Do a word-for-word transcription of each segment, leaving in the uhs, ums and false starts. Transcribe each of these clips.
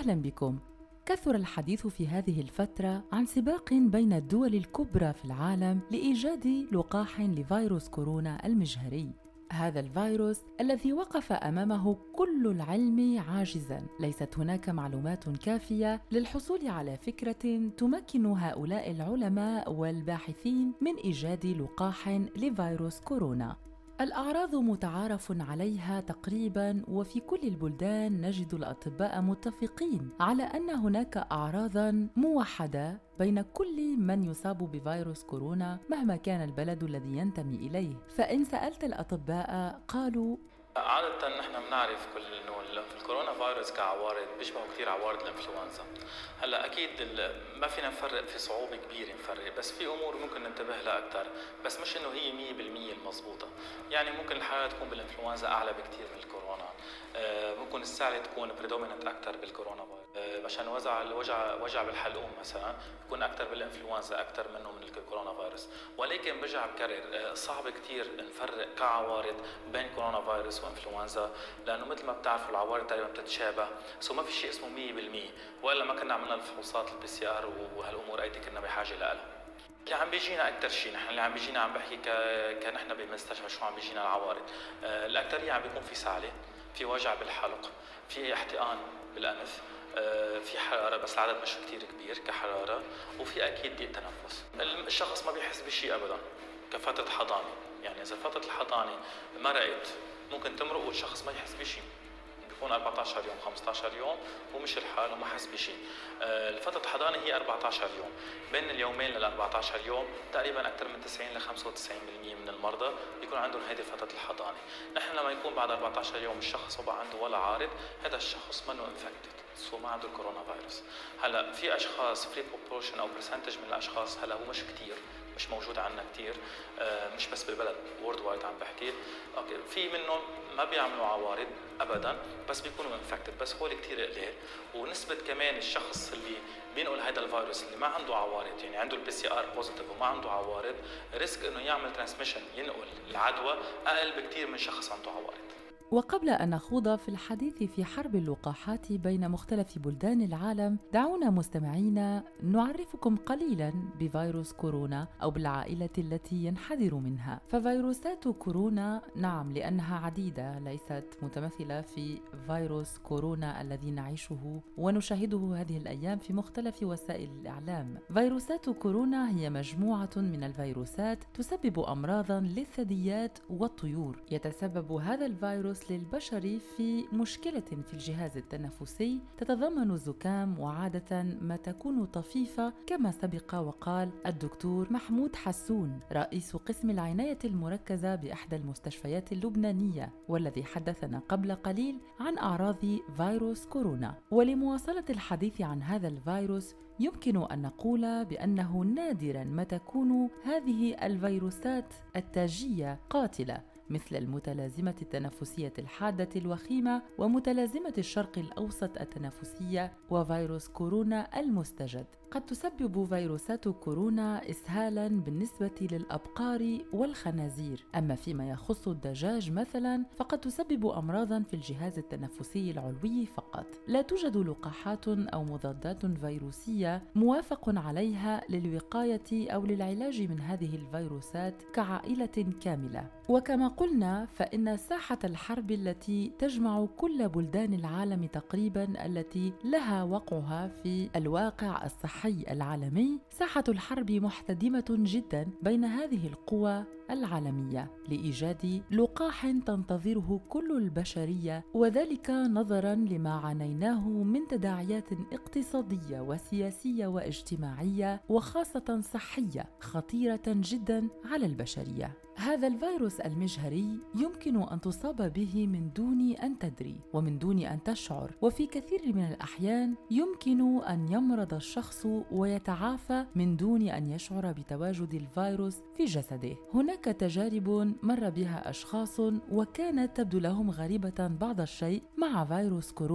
أهلا بكم. كثر الحديث في هذه الفترة عن سباق بين الدول الكبرى في العالم لإيجاد لقاح لفيروس كورونا المجهري. هذا الفيروس الذي وقف أمامه كل العلم عاجزاً، ليست هناك معلومات كافية للحصول على فكرة تمكن هؤلاء العلماء والباحثين من إيجاد لقاح لفيروس كورونا. الأعراض متعارف عليها تقريباً، وفي كل البلدان نجد الأطباء متفقين على أن هناك أعراضاً موحدة بين كل من يصاب بفيروس كورونا مهما كان البلد الذي ينتمي إليه. فإن سألت الأطباء قالوا عادة نحن بنعرف كل انه الكورونا فيروس كعوارض بيشبه كثير عوارض الانفلونزا. هلا اكيد ما فينا نفرق، في صعوبة كبيرة نفرق، بس في امور ممكن ننتبه لها اكثر، بس مش انه هي مية بالمية المضبوطة. يعني ممكن الحالة تكون بالانفلونزا اعلى بكثير من الكورونا، ممكن السعلة تكون بريدوميننت اكثر بالكورونا فيروس، عشان وجع الوجع وجع بالحلقوم مثلا يكون اكثر بالانفلونزا اكثر منه من الكورونا فيروس. ولكن برجع بكرر صعب كثير نفرق كعوارض بين كورونا فيروس وانفلونزا، لانه مثل ما بتعرفوا العوارض تقريبا بتتشابه، سو ما في شيء اسمه مية بالمية، والا ما كنا عملنا الفحوصات البي سي ار وهالامور ايدي كنا بحاجه لها. اللي عم بيجينا اكثر شيء نحن اللي عم بيجينا عم بحكي ك كنحن بالمستشفى شو عم بيجينا العوارض. آه الاكثريه عم بيكون في سعله، في وجع بالحلق، في احتقان بالانف، آه في حراره بس العدد مش كثير كبير كحراره، وفي اكيد ضيق تنفس. الشخص ما بيحس بشيء ابدا كفتره حضانه، يعني اذا فتره الحضانه مرقت ممكن تمرق والشخص ما يحس بشيء، بيكون أربعة عشر يوم خمسة عشر يوم ومشي الحال وما حس بشيء. الفترة الحضانة هي أربعة عشر يوم، بين اليومين لل أربعة عشر يوم تقريبا أكثر من تسعين إلى خمسة وتسعين بالمية من المرضى بيكون عندهم هذه فترة الحضانة. نحن لما يكون بعد أربعة عشر يوم الشخص ما عنده ولا عارض، هذا الشخص منه انفكتد، سو ما عنده الكورونا فيروس. هلا في أشخاص فري بروبورشن أو برسنتج من الأشخاص، هلا هو مش كتير، مش موجود عنا كتير، آه مش بس بالبلد، وورد وايد عم بحكي. اوكي في منهم ما بيعملوا عوارض ابدا بس بيكونوا انفكتد، بس هو كتير قليل. ونسبه كمان الشخص اللي بينقل هذا الفيروس اللي ما عنده عوارض، يعني عنده البي سي ار بوزيتيف وما عنده عوارض، ريسك انه يعمل ترانسميشن ينقل العدوى اقل بكتير من شخص عنده عوارض. وقبل أن نخوض في الحديث في حرب اللقاحات بين مختلف بلدان العالم، دعونا مستمعينا نعرفكم قليلاً بفيروس كورونا أو بالعائلة التي ينحدر منها. ففيروسات كورونا نعم لأنها عديدة، ليست متمثلة في فيروس كورونا الذي نعيشه ونشاهده هذه الأيام في مختلف وسائل الإعلام. فيروسات كورونا هي مجموعة من الفيروسات تسبب أمراضاً للثدييات والطيور. يتسبب هذا الفيروس للبشر في مشكلة في الجهاز التنفسي تتضمن الزكام، وعادة ما تكون طفيفة كما سبق وقال الدكتور محمود حسون رئيس قسم العناية المركزة بإحدى المستشفيات اللبنانية، والذي حدثنا قبل قليل عن أعراض فيروس كورونا. ولمواصلة الحديث عن هذا الفيروس يمكن أن نقول بأنه نادراً ما تكون هذه الفيروسات التاجية قاتلة، مثل المتلازمة التنفسية الحادة الوخيمة ومتلازمة الشرق الأوسط التنفسية وفيروس كورونا المستجد. قد تسبب فيروسات كورونا إسهالاً بالنسبة للأبقار والخنازير، أما فيما يخص الدجاج مثلاً فقد تسبب أمراضاً في الجهاز التنفسي العلوي فقط. لا توجد لقاحات أو مضادات فيروسية موافق عليها للوقاية أو للعلاج من هذه الفيروسات كعائلة كاملة. وكما قلنا فإن ساحة الحرب التي تجمع كل بلدان العالم تقريباً، التي لها وقعها في الواقع الصحي العالمي، ساحة الحرب محتدمة جداً بين هذه القوى العالمية لإيجاد لقاح تنتظره كل البشرية، وذلك نظراً لما عانيناه من تداعيات اقتصادية وسياسية واجتماعية وخاصة صحية خطيرة جداً على البشرية. هذا الفيروس المجهري يمكن أن تصاب به من دون أن تدري ومن دون أن تشعر، وفي كثير من الأحيان يمكن أن يمرض الشخص ويتعافى من دون أن يشعر بتواجد الفيروس في جسده. هناك تجارب مر بها أشخاص وكانت تبدو لهم غريبة بعض الشيء مع فيروس كورونا،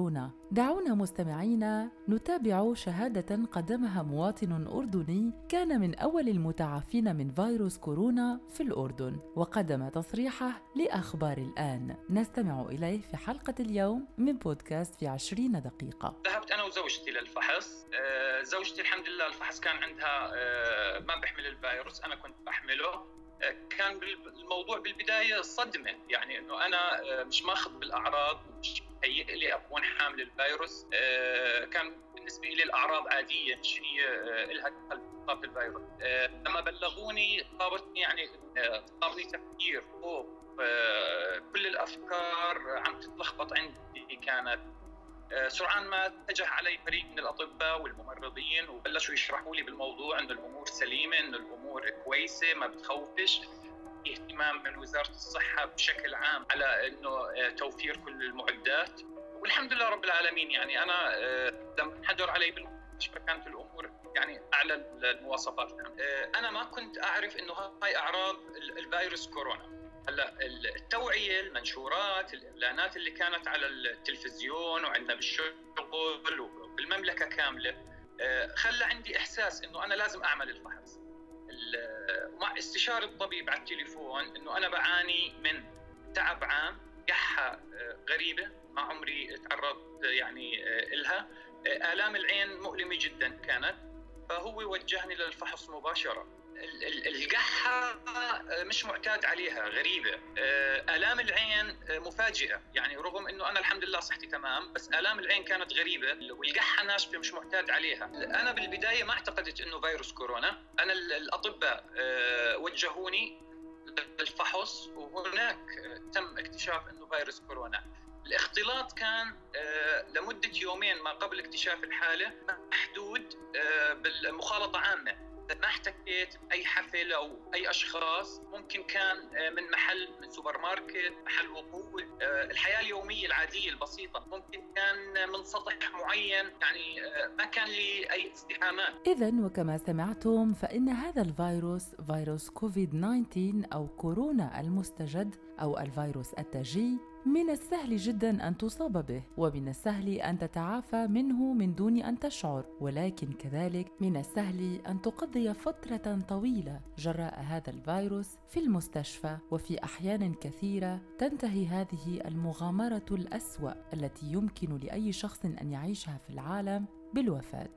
دعونا مستمعينا نتابع شهادة قدمها مواطن أردني كان من أول المتعافين من فيروس كورونا في الأردن، وقدم تصريحه لأخبار الآن. نستمع إليه في حلقة اليوم من بودكاست في عشرين دقيقة. ذهبت أنا وزوجتي للفحص. آه، زوجتي الحمد لله الفحص كان عندها آه، ما بحمل الفيروس، أنا كنت بحمله. آه، كان الموضوع بالبداية صدمة، يعني إنه أنا آه، مش ماخذ بالأعراض، مش هيئ لي أكون حامل الفيروس. آه، كان بالنسبة لي الأعراض عادية، مش هي آه، إلها دخل الفيروس. آه، لما بلغوني صابتني يعني آه، صابني تفكير، خوف، آه، كل الأفكار عم تتلخبط عندي. كانت آه، سرعان ما اتجه علي فريق من الأطباء والممرضين وبلشوا يشرحوا لي بالموضوع إنه الأمور سليمة، إنه الأمور كويسة، ما بتخوفش. اهتمام من وزارة الصحة بشكل عام على إنه توفير كل المعدات، والحمد لله رب العالمين. يعني أنا لما انحدر علي بالمستشفى كانت الأمور يعني أعلى المواصفات. أنا ما كنت أعرف إنه هاي أعراض الفيروس كورونا. هلا التوعية، المنشورات، الإعلانات اللي كانت على التلفزيون وعندنا بالشغل وبالمملكة كاملة خلى عندي إحساس إنه أنا لازم أعمل الفحص. ومع استشارة الطبيب على التليفون إنه أنا بعاني من تعب عام، قحة غريبة ما عمري تعرضت يعني إلها، آلام العين مؤلمة جدا كانت، فهو وجهني للفحص مباشرة. القحة مش معتاد عليها، غريبة. آلام العين مفاجئة، يعني رغم إنه أنا الحمد لله صحتي تمام، بس آلام العين كانت غريبة، والقحة ناشفة مش معتاد عليها. أنا بالبداية ما اعتقدت إنه فيروس كورونا. أنا الأطباء وجهوني للفحص، وهناك تم اكتشاف إنه فيروس كورونا. الاختلاط كان لمدة يومين ما قبل اكتشاف الحالة محدود بالمخالطة عامة. ما احتكيت بأي حفل أو أي أشخاص، ممكن كان من محل، من سوبر ماركت، محل وقود، الحياة اليومية العادية البسيطة. ممكن كان من سطح معين، يعني ما كان لي أي ازدحامات. إذن وكما سمعتم فإن هذا الفيروس فيروس كوفيد تسعة عشر أو كورونا المستجد أو الفيروس التاجي من السهل جدا أن تصاب به، ومن السهل أن تتعافى منه من دون أن تشعر، ولكن كذلك من السهل أن تقضي فترة طويلة جراء هذا الفيروس في المستشفى، وفي أحيان كثيرة تنتهي هذه المغامرة الأسوأ التي يمكن لأي شخص أن يعيشها في العالم بالوفاة.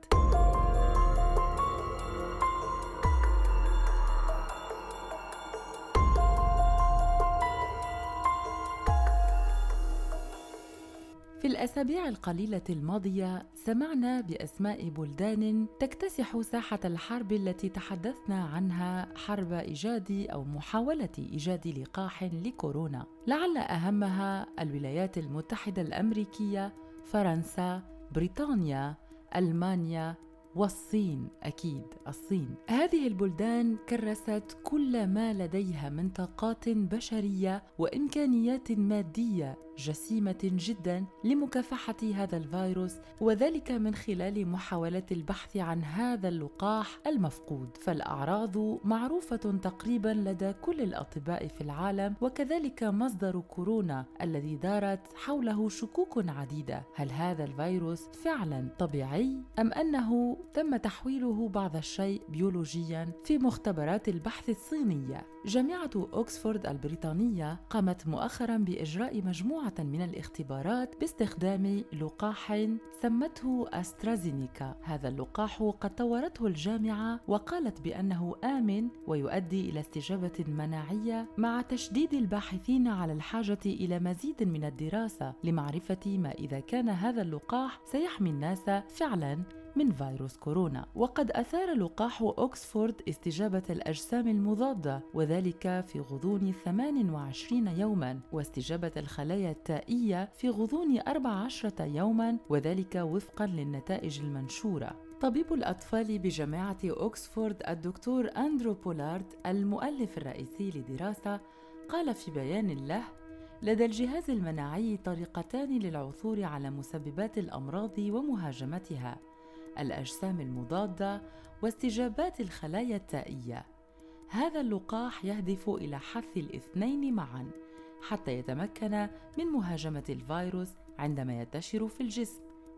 في الأسابيع القليلة الماضية سمعنا بأسماء بلدان تكتسح ساحة الحرب التي تحدثنا عنها، حرب إيجاد أو محاولة إيجاد لقاح لكورونا، لعل أهمها الولايات المتحدة الأمريكية، فرنسا، بريطانيا، ألمانيا والصين. أكيد الصين. هذه البلدان كرست كل ما لديها من طاقات بشرية وإمكانيات مادية جسيمة جدا لمكافحة هذا الفيروس، وذلك من خلال محاولة البحث عن هذا اللقاح المفقود. فالأعراض معروفة تقريبا لدى كل الأطباء في العالم، وكذلك مصدر كورونا الذي دارت حوله شكوك عديدة. هل هذا الفيروس فعلا طبيعي أم أنه تم تحويله بعض الشيء بيولوجيا في مختبرات البحث الصينية؟ جامعة أوكسفورد البريطانية قامت مؤخرا بإجراء مجموعة من الاختبارات باستخدام لقاح سمته أسترازينيكا. هذا اللقاح قد طورته الجامعة وقالت بأنه آمن ويؤدي إلى استجابة مناعية، مع تشديد الباحثين على الحاجة إلى مزيد من الدراسة لمعرفة ما إذا كان هذا اللقاح سيحمي الناس فعلا من فيروس كورونا. وقد أثار لقاح أوكسفورد استجابة الأجسام المضادة، وذلك في غضون ثمان وعشرين يوما، واستجابة الخلايا التائية في غضون أربع عشرة يوما، وذلك وفقا للنتائج المنشورة. طبيب الأطفال بجامعة أوكسفورد الدكتور أندرو بولارد المؤلف الرئيسي لدراسة قال في بيان له: لدى الجهاز المناعي طريقتان للعثور على مسببات الأمراض ومهاجمتها: الأجسام المضادة واستجابات الخلايا التائية. هذا اللقاح يهدف إلى حث الاثنين معاً حتى يتمكن من مهاجمة الفيروس عندما ينتشر في الجسم،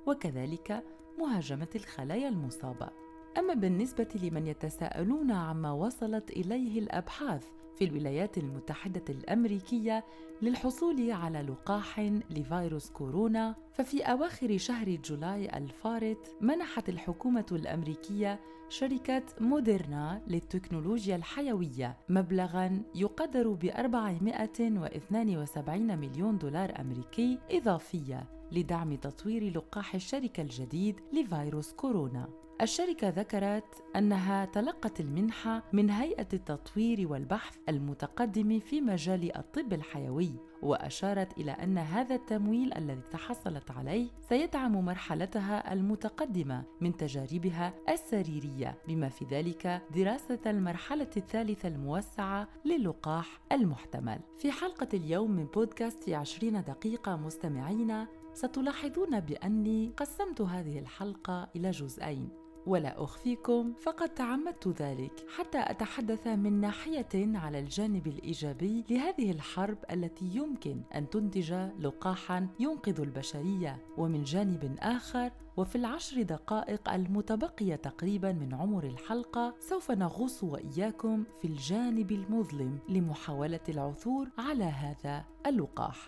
وكذلك مهاجمة الخلايا المصابة. أما بالنسبة لمن يتساءلون عما وصلت إليه الأبحاث في الولايات المتحدة الأمريكية للحصول على لقاح لفيروس كورونا، ففي أواخر شهر جولاي الفارط منحت الحكومة الأمريكية شركة موديرنا للتكنولوجيا الحيوية مبلغاً يقدر ب أربعمائة واثنين وسبعين مليون دولار أمريكي إضافية لدعم تطوير لقاح الشركة الجديد لفيروس كورونا. الشركة ذكرت أنها تلقت المنحة من هيئة التطوير والبحث المتقدم في مجال الطب الحيوي، وأشارت إلى أن هذا التمويل الذي تحصلت عليه سيدعم مرحلتها المتقدمة من تجاربها السريرية، بما في ذلك دراسة المرحلة الثالثة الموسعة للقاح المحتمل. في حلقة اليوم من بودكاست عشرين دقيقة مستمعين، ستلاحظون بأني قسمت هذه الحلقة إلى جزئين، ولا أخفيكم فقد تعمدت ذلك حتى أتحدث من ناحية على الجانب الإيجابي لهذه الحرب التي يمكن أن تنتج لقاحاً ينقذ البشرية، ومن جانب آخر وفي العشر دقائق المتبقية تقريباً من عمر الحلقة سوف نغوص وإياكم في الجانب المظلم لمحاولة العثور على هذا اللقاح.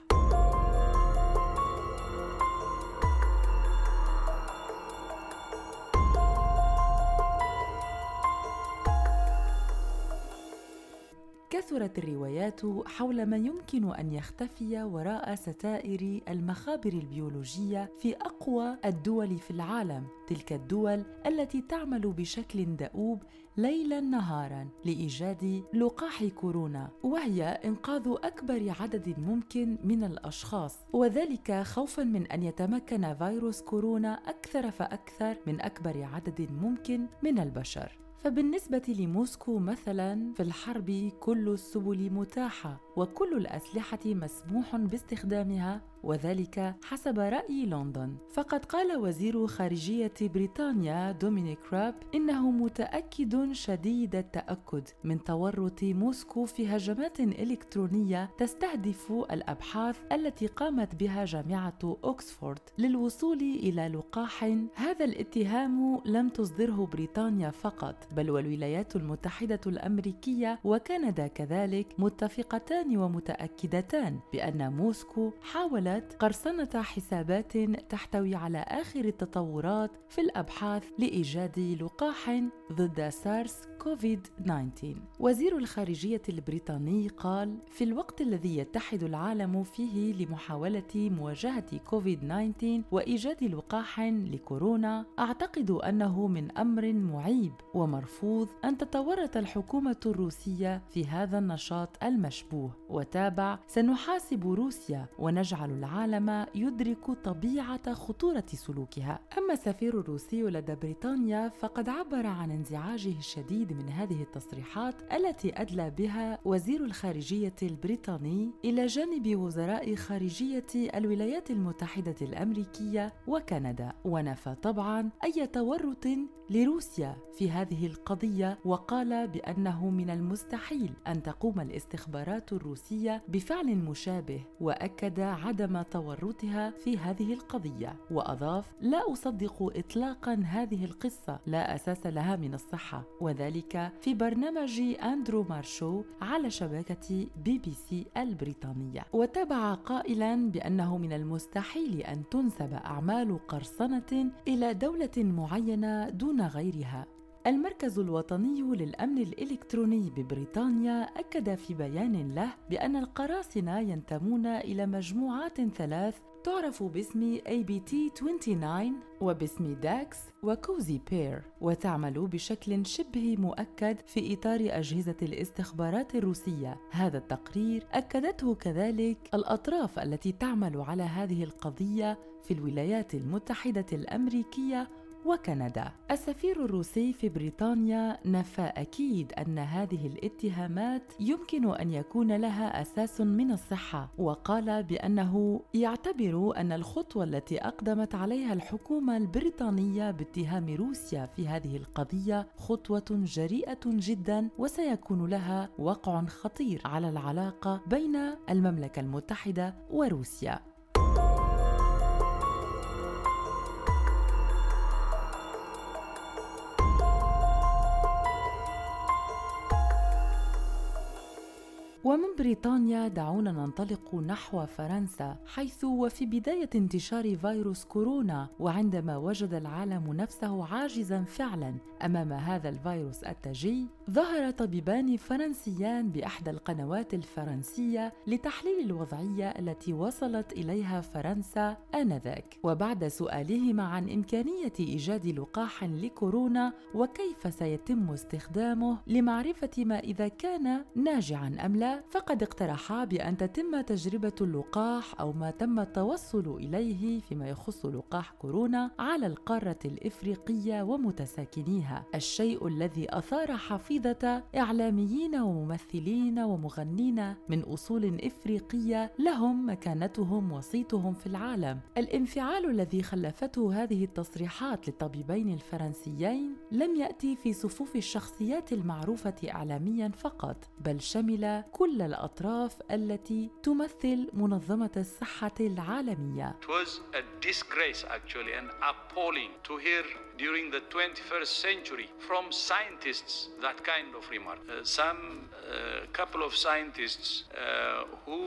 كثرت الروايات حول ما يمكن أن يختفي وراء ستائر المخابر البيولوجية في أقوى الدول في العالم، تلك الدول التي تعمل بشكل دؤوب ليلاً نهاراً لإيجاد لقاح كورونا، وهي إنقاذ أكبر عدد ممكن من الأشخاص، وذلك خوفاً من أن يتمكن فيروس كورونا أكثر فأكثر من أكبر عدد ممكن من البشر. فبالنسبة لموسكو مثلاً، في الحرب كل السبل متاحة وكل الأسلحة مسموح باستخدامها، وذلك حسب رأي لندن. فقد قال وزير خارجية بريطانيا دومينيك راب إنه متأكد شديد التأكد من تورط موسكو في هجمات إلكترونية تستهدف الأبحاث التي قامت بها جامعة أوكسفورد للوصول إلى لقاح. هذا الاتهام لم تصدره بريطانيا فقط، بل والولايات المتحدة الأمريكية وكندا كذلك متفقتان ومتأكدتان بأن موسكو حاولت قرصنة حسابات تحتوي على آخر التطورات في الأبحاث لإيجاد لقاح ضد سارس كوفيد تسعة عشر. وزير الخارجية البريطاني قال: في الوقت الذي يتحد العالم فيه لمحاولة مواجهة كوفيد تسعة عشر وإيجاد لقاح لكورونا، أعتقد أنه من أمر معيب ومرفوض أن تتورط الحكومة الروسية في هذا النشاط المشبوه. وتابع: سنحاسب روسيا ونجعل العالم يدرك طبيعة خطورة سلوكها. أما السفير الروسي لدى بريطانيا فقد عبر عن انزعاجه الشديد من هذه التصريحات التي أدلى بها وزير الخارجية البريطاني إلى جانب وزراء خارجية الولايات المتحدة الأمريكية وكندا، ونفى طبعاً أي تورط لروسيا في هذه القضية، وقال بأنه من المستحيل أن تقوم الاستخبارات الروسية بفعل مشابه، وأكد عدم تورطها في هذه القضية، وأضاف: لا أصدق إطلاقاً هذه القصة، لا أساس لها من الصحة، وذلك في برنامج أندرو مارشو على شبكة بي بي سي البريطانية. وتابع قائلاً بأنه من المستحيل أن تنسب أعمال قرصنة إلى دولة معينة دون غيرها. المركز الوطني للأمن الإلكتروني ببريطانيا أكد في بيان له بأن القراصنة ينتمون إلى مجموعات ثلاث تعرف باسم إيه بي تي تسعة وعشرين وباسم داكس وكوزي بير، وتعمل بشكل شبه مؤكد في إطار أجهزة الاستخبارات الروسية. هذا التقرير أكدته كذلك الأطراف التي تعمل على هذه القضية في الولايات المتحدة الأمريكية وكندا. السفير الروسي في بريطانيا نفى أكيد أن هذه الاتهامات يمكن أن يكون لها أساس من الصحة، وقال بأنه يعتبر أن الخطوة التي أقدمت عليها الحكومة البريطانية باتهام روسيا في هذه القضية خطوة جريئة جدا، وسيكون لها وقع خطير على العلاقة بين المملكة المتحدة وروسيا. ومن بريطانيا دعونا ننطلق نحو فرنسا، حيث وفي بداية انتشار فيروس كورونا وعندما وجد العالم نفسه عاجزاً فعلاً أمام هذا الفيروس التاجي، ظهر طبيبان فرنسيان بإحدى القنوات الفرنسية لتحليل الوضعية التي وصلت إليها فرنسا آنذاك، وبعد سؤالهما عن إمكانية إيجاد لقاح لكورونا وكيف سيتم استخدامه لمعرفة ما إذا كان ناجعاً أم لا، فقد اقترحا بأن تتم تجربة اللقاح أو ما تم التوصل إليه فيما يخص لقاح كورونا على القارة الإفريقية ومتساكنيها، الشيء الذي أثار حفيظة إعلاميين وممثلين ومغنين من أصول إفريقية لهم مكانتهم وصيتهم في العالم. الانفعال الذي خلفته هذه التصريحات للطبيبين الفرنسيين لم يأتي في صفوف الشخصيات المعروفة إعلاميا فقط، بل شمل كل الأطراف التي تمثل منظمة الصحة العالمية. It was a disgrace actually and appalling to hear during the twenty-first century from scientists that kind of remark. Uh, some uh, couple of scientists uh, who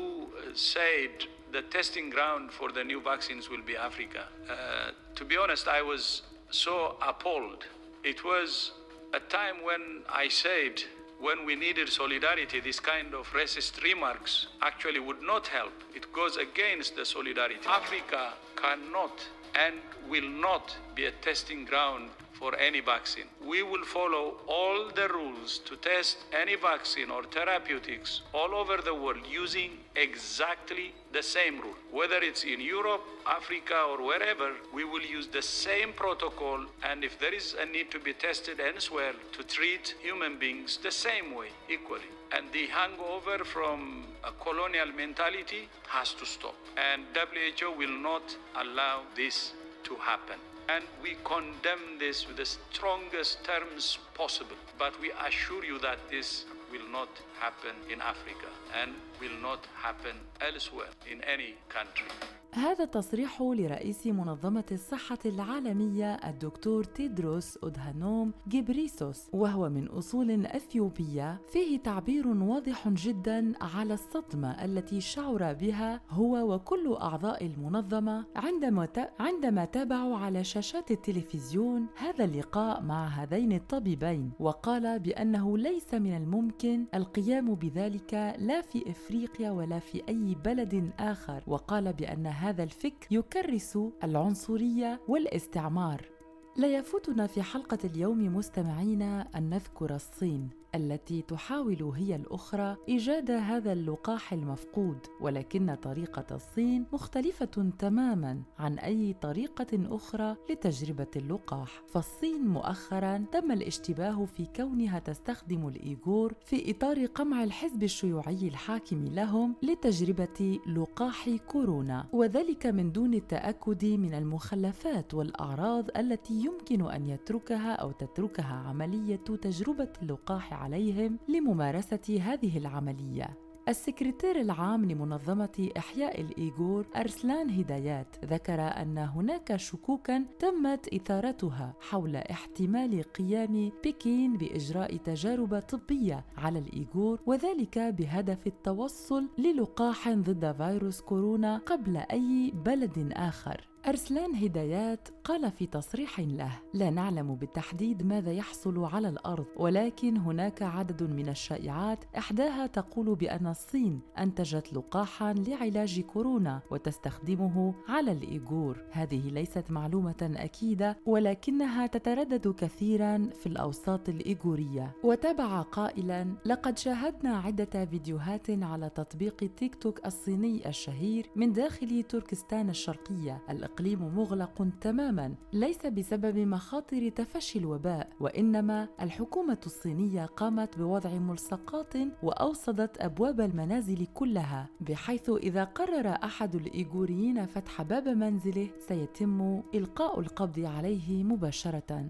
said the testing ground for the new vaccines will be Africa. Uh, to be honest, I was so appalled. It was a time when I said when we needed solidarity, this kind of racist remarks actually would not help. It goes against the solidarity. Africa cannot and will not be a testing ground for any vaccine. We will follow all the rules to test any vaccine or therapeutics all over the world using exactly the same rule. Whether it's in Europe, Africa, or wherever, we will use the same protocol, and if there is a need to be tested elsewhere, to treat human beings the same way, equally. And the hangover from a colonial mentality has to stop. And W H O will not allow this to happen. And we condemn this with the strongest terms possible. But we assure you that this will not happen in Africa and will not happen elsewhere in any country. هذا تصريح لرئيس منظمة الصحة العالمية الدكتور تيدروس أدهانوم غيبريسوس، وهو من أصول أثيوبية، فيه تعبير واضح جدا على الصدمة التي شعر بها هو وكل أعضاء المنظمة عندما عندما تابعوا على شاشات التلفزيون هذا اللقاء مع هذين الطبيبين، وقال بأنه ليس من الممكن القيام بذلك لا في إفريقيا ولا في أي بلد آخر، وقال بأن هذا الفكر يكرس العنصرية والاستعمار. لا يفوتنا في حلقة اليوم مستمعينا أن نذكر الصين التي تحاول هي الأخرى إيجاد هذا اللقاح المفقود، ولكن طريقة الصين مختلفة تماماً عن أي طريقة أخرى لتجربة اللقاح. فالصين مؤخراً تم الاشتباه في كونها تستخدم الإيغور في إطار قمع الحزب الشيوعي الحاكم لهم لتجربة لقاح كورونا، وذلك من دون التأكد من المخلفات والأعراض التي يمكن أن يتركها أو تتركها عملية تجربة اللقاح عليهم لممارسة هذه العملية. السكرتير العام لمنظمة إحياء الإيغور أرسلان هدايات ذكر أن هناك شكوكاً تمت إثارتها حول احتمال قيام بكين بإجراء تجارب طبية على الإيغور، وذلك بهدف التوصل للقاح ضد فيروس كورونا قبل أي بلد آخر. أرسلان هدايات قال في تصريح له: لا نعلم بالتحديد ماذا يحصل على الأرض، ولكن هناك عدد من الشائعات إحداها تقول بأن الصين أنتجت لقاحاً لعلاج كورونا وتستخدمه على الإيغور. هذه ليست معلومة أكيدة، ولكنها تتردد كثيراً في الأوساط الإيغورية. وتابع قائلاً: لقد شاهدنا عدة فيديوهات على تطبيق تيك توك الصيني الشهير من داخل تركستان الشرقية. الإقليم مغلق تماماً، ليس بسبب مخاطر تفشي الوباء، وإنما الحكومة الصينية قامت بوضع ملصقات وأوصدت أبواب المنازل كلها، بحيث إذا قرر أحد الإيغوريين فتح باب منزله سيتم إلقاء القبض عليه مباشرة.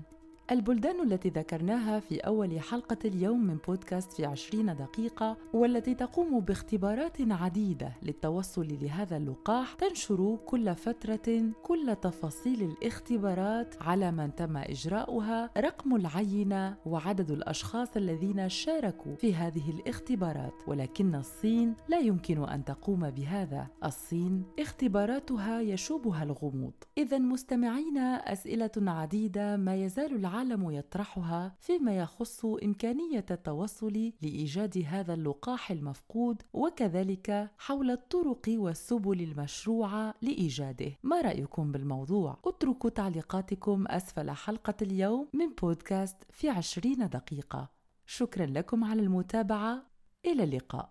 البلدان التي ذكرناها في أول حلقة اليوم من بودكاست في عشرين دقيقة، والتي تقوم باختبارات عديدة للتوصل لهذا اللقاح، تنشر كل فترة كل تفاصيل الاختبارات على من تم إجراؤها، رقم العينة وعدد الأشخاص الذين شاركوا في هذه الاختبارات. ولكن الصين لا يمكن أن تقوم بهذا. الصين اختباراتها يشوبها الغموض. إذن مستمعينا، أسئلة عديدة ما يزال العالم يطرحها فيما يخص إمكانية التوصل لإيجاد هذا اللقاح المفقود، وكذلك حول الطرق والسبل المشروعة لإيجاده. ما رأيكم بالموضوع؟ اتركوا تعليقاتكم أسفل حلقة اليوم من بودكاست في عشرين دقيقة. شكرا لكم على المتابعة. إلى اللقاء.